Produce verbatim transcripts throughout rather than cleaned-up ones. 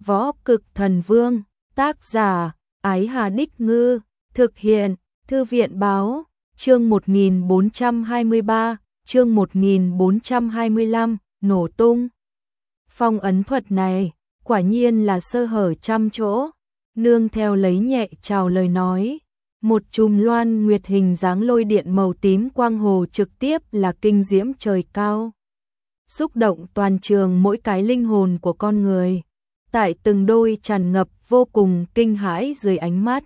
Võ Cực Thần Vương, tác giả, Ái Hà Đích Ngư, thực hiện, Thư viện Báo, chương một nghìn bốn trăm hai mươi ba, chương một nghìn bốn trăm hai mươi lăm, nổ tung. Phong ấn thuật này, quả nhiên là sơ hở trăm chỗ, nương theo lấy nhẹ chào lời nói. Một chùm loan nguyệt hình dáng lôi điện màu tím quang hồ trực tiếp là kinh diễm trời cao. Xúc động toàn trường mỗi cái linh hồn của con người. Tại từng đôi tràn ngập vô cùng kinh hãi dưới ánh mắt.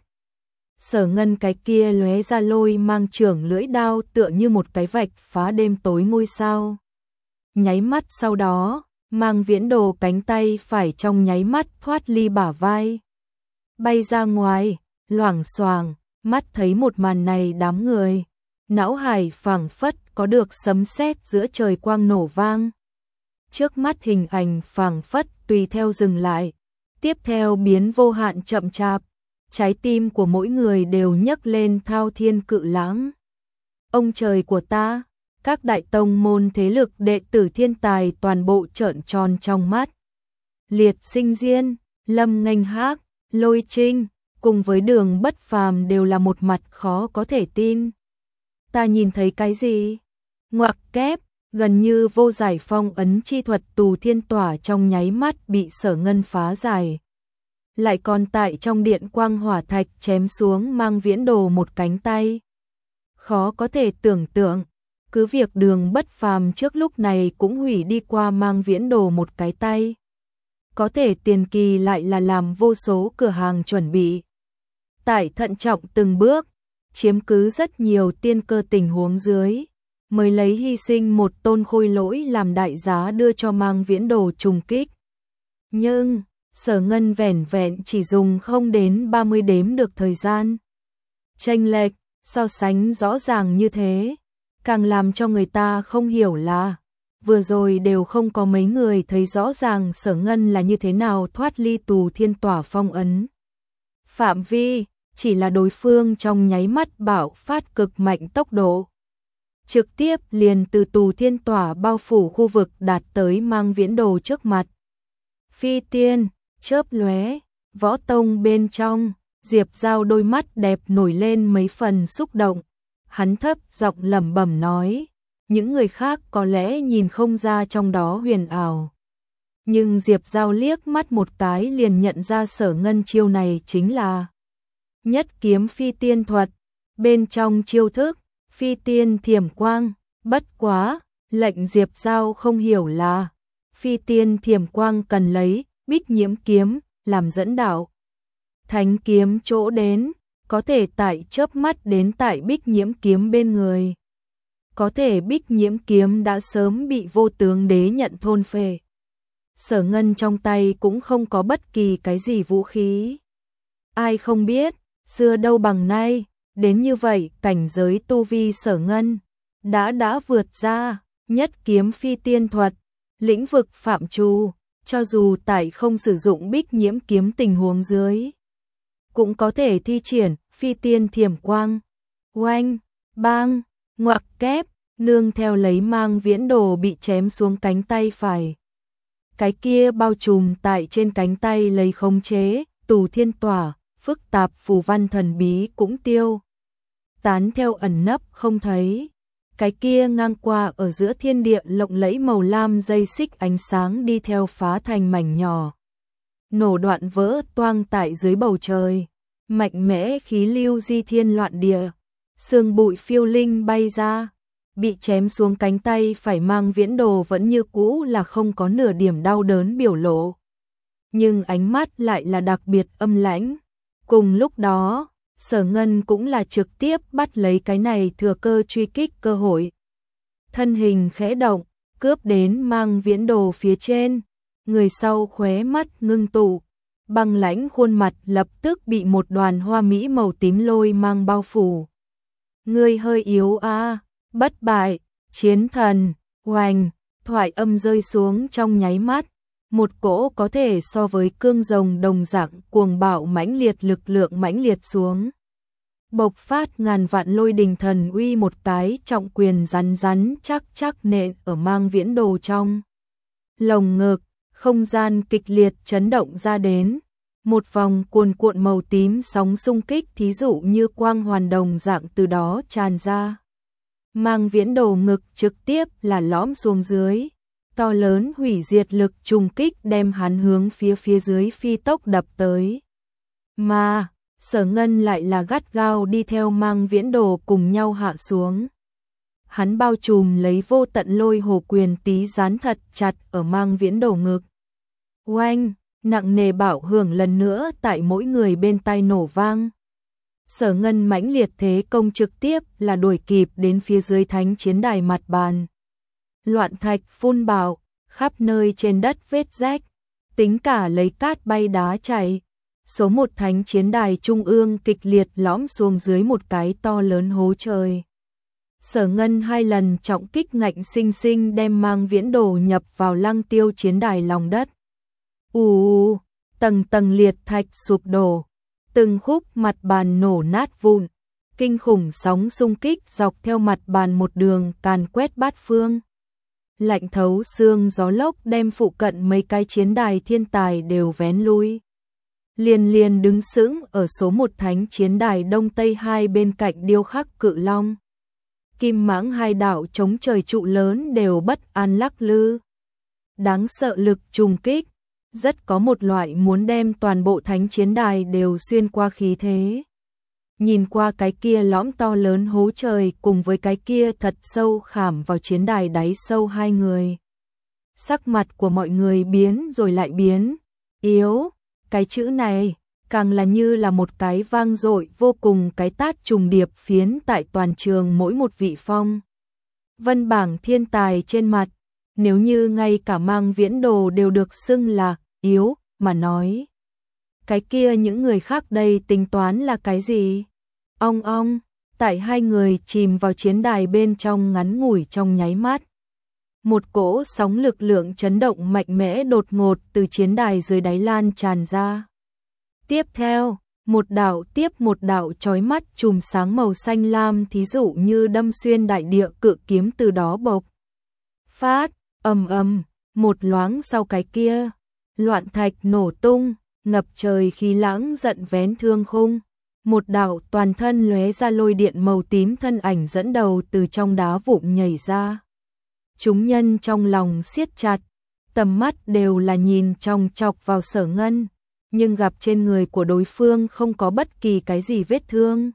Sở Ngân cái kia lóe ra lôi mang trưởng lưỡi đao tựa như một cái vạch phá đêm tối ngôi sao. Nháy mắt sau đó, Mang Viễn Đồ cánh tay phải trong nháy mắt thoát ly bả vai. Bay ra ngoài, loảng xoảng, mắt thấy một màn này đám người. Não hải phảng phất có được sấm sét giữa trời quang nổ vang. Trước mắt hình ảnh phảng phất tùy theo dừng lại, tiếp theo biến vô hạn chậm chạp, trái tim của mỗi người đều nhấc lên thao thiên cự lãng. Ông trời của ta, các đại tông môn thế lực đệ tử thiên tài toàn bộ trợn tròn trong mắt. Liệt Sinh Diên, Lâm Nghênh Hác, Lôi Trinh, cùng với Đường Bất Phàm đều là một mặt khó có thể tin. Ta nhìn thấy cái gì? Ngoặc kép, gần như vô giải phong ấn chi thuật tù thiên tỏa trong nháy mắt bị Sở Ngân phá giải. Lại còn tại trong điện quang hỏa thạch chém xuống Mang Viễn Đồ một cánh tay. Khó có thể tưởng tượng, cứ việc Đường Bất Phàm trước lúc này cũng hủy đi qua Mang Viễn Đồ một cái tay. Có thể tiền kỳ lại là làm vô số cửa hàng chuẩn bị. Tại thận trọng từng bước, chiếm cứ rất nhiều tiên cơ tình huống dưới, mới lấy hy sinh một tôn khôi lỗi làm đại giá đưa cho Mang Viễn Đồ trùng kích. Nhưng, Sở Ngân vẻn vẹn chỉ dùng không đến ba mươi đếm được thời gian. Chênh lệch, so sánh rõ ràng như thế, càng làm cho người ta không hiểu là, vừa rồi đều không có mấy người thấy rõ ràng Sở Ngân là như thế nào thoát ly tù thiên tỏa phong ấn. Phạm vi, chỉ là đối phương trong nháy mắt bạo phát cực mạnh tốc độ. Trực tiếp liền từ tù thiên tỏa bao phủ khu vực đạt tới Mang Viễn Đồ trước mặt. Phi tiên, chớp lóe, võ tông bên trong, Diệp Giao đôi mắt đẹp nổi lên mấy phần xúc động. Hắn thấp giọng lẩm bẩm nói, những người khác có lẽ nhìn không ra trong đó huyền ảo. Nhưng Diệp Giao liếc mắt một cái liền nhận ra Sở Ngân chiêu này chính là Nhất Kiếm Phi Tiên thuật, bên trong chiêu thức Phi Tiên Thiểm Quang. Bất quá, lệnh Diệp Giao không hiểu là Phi Tiên Thiểm Quang cần lấy Bích Nhiễm Kiếm làm dẫn đạo. Thánh kiếm chỗ đến, có thể tại chớp mắt đến tại Bích Nhiễm Kiếm bên người. Có thể Bích Nhiễm Kiếm đã sớm bị Vô Tướng Đế nhận thôn phệ. Sở Ngân trong tay cũng không có bất kỳ cái gì vũ khí. Ai không biết, xưa đâu bằng nay, đến như vậy cảnh giới tu vi Sở Ngân đã đã vượt ra Nhất Kiếm Phi Tiên thuật, lĩnh vực phạm trù, cho dù tại không sử dụng Bích Nhiễm Kiếm tình huống dưới, cũng có thể thi triển Phi Tiên Thiểm Quang. Oanh, bang, ngoặc kép, nương theo lấy Mang Viễn Đồ bị chém xuống cánh tay phải. Cái kia bao trùm tại trên cánh tay lấy khống chế, tù thiên tỏa, phức tạp phù văn thần bí cũng tiêu tán theo ẩn nấp không thấy. Cái kia ngang qua ở giữa thiên địa lộng lẫy màu lam dây xích ánh sáng đi theo phá thành mảnh nhỏ. Nổ đoạn vỡ toang tại dưới bầu trời, mạnh mẽ khí lưu di thiên loạn địa, sương bụi phiêu linh bay ra, bị chém xuống cánh tay phải Mang Viễn Đồ vẫn như cũ là không có nửa điểm đau đớn biểu lộ. Nhưng ánh mắt lại là đặc biệt âm lãnh. Cùng lúc đó, Sở Ngân cũng là trực tiếp bắt lấy cái này thừa cơ truy kích cơ hội. Thân hình khẽ động, cướp đến Mang Viễn Đồ phía trên, người sau khóe mắt ngưng tụ, băng lãnh khuôn mặt lập tức bị một đoàn hoa mỹ màu tím lôi mang bao phủ. Ngươi hơi yếu a, à, bất bại, chiến thần, oanh, thoại âm rơi xuống trong nháy mắt. Một cỗ có thể so với cương rồng đồng dạng cuồng bạo mãnh liệt lực lượng mãnh liệt xuống. Bộc phát ngàn vạn lôi đình thần uy, một cái trọng quyền rắn rắn chắc chắc nện ở Mang Viễn Đồ trong lồng ngực, Không gian kịch liệt chấn động ra đến. Một vòng cuồn cuộn màu tím sóng xung kích thí dụ như quang hoàn đồng dạng từ đó tràn ra. Mang Viễn Đồ ngực trực tiếp là lõm xuống dưới. To lớn hủy diệt lực trùng kích đem hắn hướng phía phía dưới phi tốc đập tới. Mà, Sở Ngân lại là gắt gao đi theo Mang Viễn Đồ cùng nhau hạ xuống. Hắn bao trùm lấy vô tận lôi hồ quyền tí dán thật chặt ở Mang Viễn Đồ ngực. Oanh, nặng nề bạo hưởng lần nữa tại mỗi người bên tai nổ vang. Sở Ngân mãnh liệt thế công trực tiếp là đuổi kịp đến phía dưới thánh chiến đài mặt bàn. Loạn thạch phun bạo, khắp nơi trên đất vết rách, tính cả lấy cát bay đá chảy. Số một thánh chiến đài trung ương kịch liệt lõm xuống dưới một cái to lớn hố trời. Sở Ngân hai lần trọng kích ngạnh sinh sinh đem Mang Viễn Đồ nhập vào Lăng Tiêu chiến đài lòng đất. Ù, tầng tầng liệt thạch sụp đổ, từng khúc mặt bàn nổ nát vụn, kinh khủng sóng xung kích dọc theo mặt bàn một đường càn quét bát phương. Lạnh thấu xương gió lốc đem phụ cận mấy cái chiến đài thiên tài đều vén lui. Liền liền đứng sững ở số một thánh chiến đài đông tây hai bên cạnh điêu khắc cự long. Kim mãng hai đạo chống trời trụ lớn đều bất an lắc lư. Đáng sợ lực trùng kích, rất có một loại muốn đem toàn bộ thánh chiến đài đều xuyên qua khí thế. Nhìn qua cái kia lõm to lớn hố trời cùng với cái kia thật sâu khảm vào chiến đài đáy sâu hai người. Sắc mặt của mọi người biến rồi lại biến, yếu, cái chữ này càng là như là một cái vang dội vô cùng cái tát trùng điệp phiến tại toàn trường mỗi một vị phong. Vân bảng thiên tài trên mặt, nếu như ngay cả Mang Viễn Đồ đều được xưng là yếu mà nói. Cái kia những người khác đây tính toán là cái gì? Ong ong, tại hai người chìm vào chiến đài bên trong ngắn ngủi trong nháy mắt. Một cỗ sóng lực lượng chấn động mạnh mẽ đột ngột từ chiến đài dưới đáy lan tràn ra. Tiếp theo, một đạo tiếp một đạo chói mắt chùm sáng màu xanh lam thí dụ như đâm xuyên đại địa cự kiếm từ đó bộc phát, ầm ầm, một loáng sau cái kia, loạn thạch nổ tung, ngập trời khí lãng giận vén thương khung. Một đạo toàn thân lóe ra lôi điện màu tím thân ảnh dẫn đầu từ trong đá vụn nhảy ra. Chúng nhân trong lòng siết chặt, tầm mắt đều là nhìn chòng chọc vào Sở Ngân, nhưng gặp trên người của đối phương không có bất kỳ cái gì vết thương.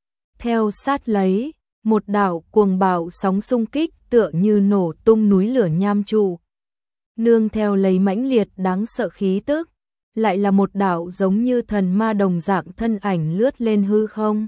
Theo sát lấy, một đạo cuồng bạo sóng xung kích tựa như nổ tung núi lửa nham trụ. Nương theo lấy mãnh liệt đáng sợ khí tức, lại là một đạo giống như thần ma đồng dạng thân ảnh lướt lên hư không.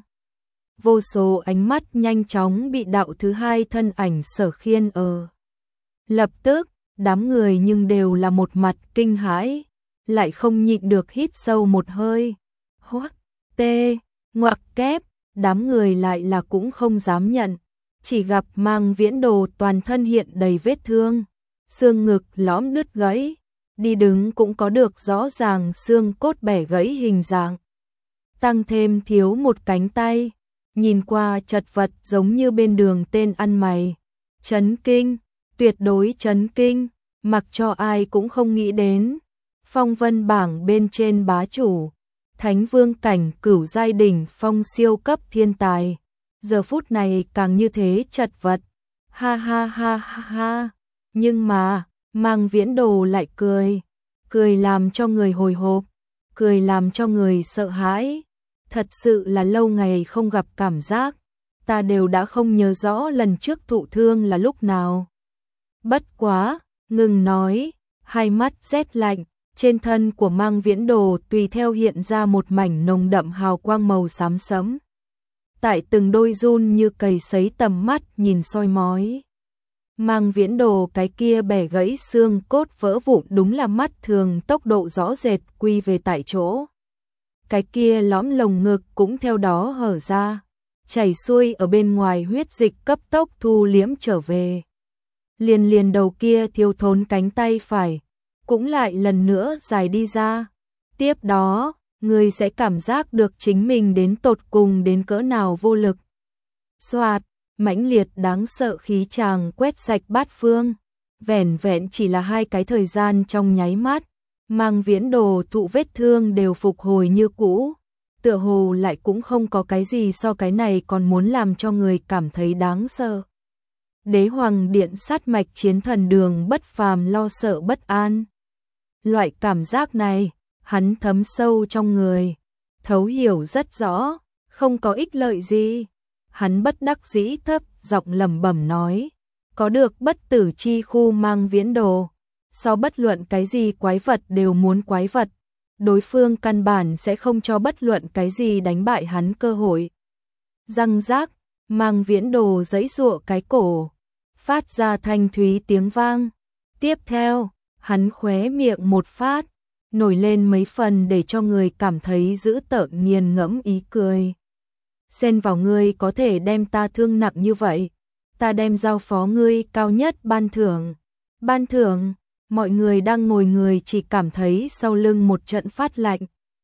Vô số ánh mắt nhanh chóng bị đạo thứ hai thân ảnh Sở Khiên ở. Lập tức, đám người nhưng đều là một mặt kinh hãi, lại không nhịn được hít sâu một hơi. Hoắc, tê, ngoặc kép, đám người lại là cũng không dám nhận, chỉ gặp Mang Viễn Đồ toàn thân hiện đầy vết thương, xương ngực lõm đứt gãy, đi đứng cũng có được rõ ràng xương cốt bẻ gãy hình dạng. Tăng thêm thiếu một cánh tay, nhìn qua chật vật giống như bên đường tên ăn mày. Chấn kinh, tuyệt đối chấn kinh, mặc cho ai cũng không nghĩ đến. Phong vân bảng bên trên bá chủ, Thánh Vương cảnh cửu giai đỉnh phong siêu cấp thiên tài. Giờ phút này càng như thế chật vật. Ha ha ha ha ha. Nhưng mà, Mang Viễn Đồ lại cười. Cười làm cho người hồi hộp. Cười làm cho người sợ hãi. Thật sự là lâu ngày không gặp cảm giác. Ta đều đã không nhớ rõ lần trước thụ thương là lúc nào. Bất quá, ngừng nói, hai mắt rét lạnh. Trên thân của Mang Viễn Đồ tùy theo hiện ra một mảnh nồng đậm hào quang màu xám sẫm. Tại từng đôi run như cầy sấy tầm mắt nhìn soi mói. Mang Viễn Đồ cái kia bẻ gãy xương cốt vỡ vụn đúng là mắt thường tốc độ rõ rệt quy về tại chỗ. Cái kia lõm lồng ngực cũng theo đó hở ra, chảy xuôi ở bên ngoài huyết dịch cấp tốc thu liễm trở về. Liền liền đầu kia thiếu thốn cánh tay phải, cũng lại lần nữa dài đi ra. Tiếp đó, người sẽ cảm giác được chính mình đến tột cùng đến cỡ nào vô lực. Xoạt, mãnh liệt đáng sợ khí tràng quét sạch bát phương. vẻn vẹn chỉ là hai cái thời gian trong nháy mắt, Mang Viễn Đồ thụ vết thương đều phục hồi như cũ, tựa hồ lại cũng không có cái gì so cái này còn muốn làm cho người cảm thấy đáng sợ. Đế Hoàng Điện sát mạch chiến thần Đường Bất Phàm lo sợ bất an. Loại cảm giác này, hắn thấm sâu trong người, thấu hiểu rất rõ, không có ích lợi gì. Hắn bất đắc dĩ thấp giọng lẩm bẩm nói, có được bất tử chi khu Mang Viễn Đồ, so bất luận cái gì quái vật đều muốn quái vật, đối phương căn bản sẽ không cho bất luận cái gì đánh bại hắn cơ hội. Răng rác, Mang Viễn Đồ giãy giụa cái cổ, phát ra thanh thúy tiếng vang. Tiếp theo, hắn khóe miệng một phát, nổi lên mấy phần để cho người cảm thấy dữ tợn nghiền ngẫm ý cười. Xen vào ngươi có thể đem ta thương nặng như vậy, ta đem giao phó ngươi cao nhất ban thưởng. Ban thưởng, mọi người đang ngồi người chỉ cảm thấy sau lưng một trận phát lạnh.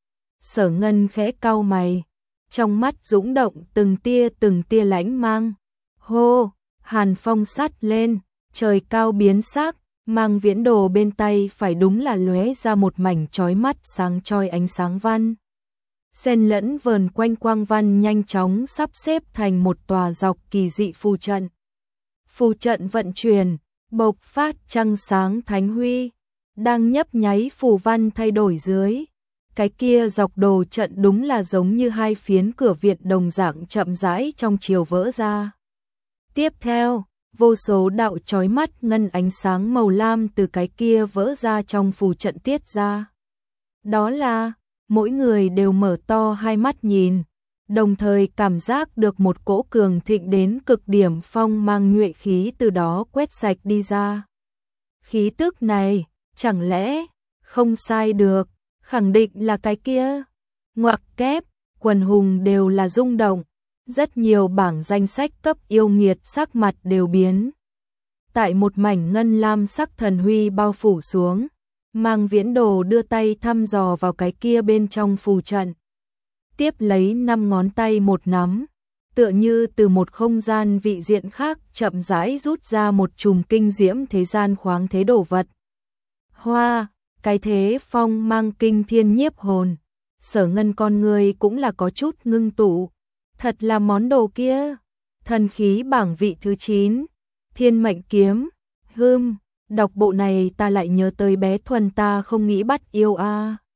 Sở Ngân khẽ cau mày, trong mắt dũng động từng tia từng tia lãnh mang. Hô, hàn phong sát lên, trời cao biến sắc, Mang Viễn Đồ bên tay phải đúng là lóe ra một mảnh chói mắt sáng choi ánh sáng văn. Xen lẫn vờn quanh quang văn nhanh chóng sắp xếp thành một tòa dọc kỳ dị phù trận. Phù trận vận chuyển, bộc phát trăng sáng thánh huy, đang nhấp nháy phù văn thay đổi dưới. Cái kia dọc đồ trận đúng là giống như hai phiến cửa viện đồng dạng chậm rãi trong chiều vỡ ra. Tiếp theo, vô số đạo chói mắt ngân ánh sáng màu lam từ cái kia vỡ ra trong phù trận tiết ra. Đó là, mỗi người đều mở to hai mắt nhìn, đồng thời cảm giác được một cỗ cường thịnh đến cực điểm phong mang nhuệ khí từ đó quét sạch đi ra. Khí tức này, chẳng lẽ, không sai được, khẳng định là cái kia. Ngoặc kép, quần hùng đều là rung động, rất nhiều bảng danh sách cấp yêu nghiệt sắc mặt đều biến. Tại một mảnh ngân lam sắc thần huy bao phủ xuống, Mang Viễn Đồ đưa tay thăm dò vào cái kia bên trong phù trận. Tiếp lấy năm ngón tay một nắm, tựa như từ một không gian vị diện khác chậm rãi rút ra một chùm kinh diễm thế gian khoáng thế đồ vật. Hoa, cái thế phong mang kinh thiên nhiếp hồn, Sở Ngân con người cũng là có chút ngưng tụ. Thật là món đồ kia, thần khí bảng vị thứ chín, Thiên Mệnh Kiếm, hưm, đọc bộ này ta lại nhớ tới bé Thuần ta không nghĩ bắt yêu a. À.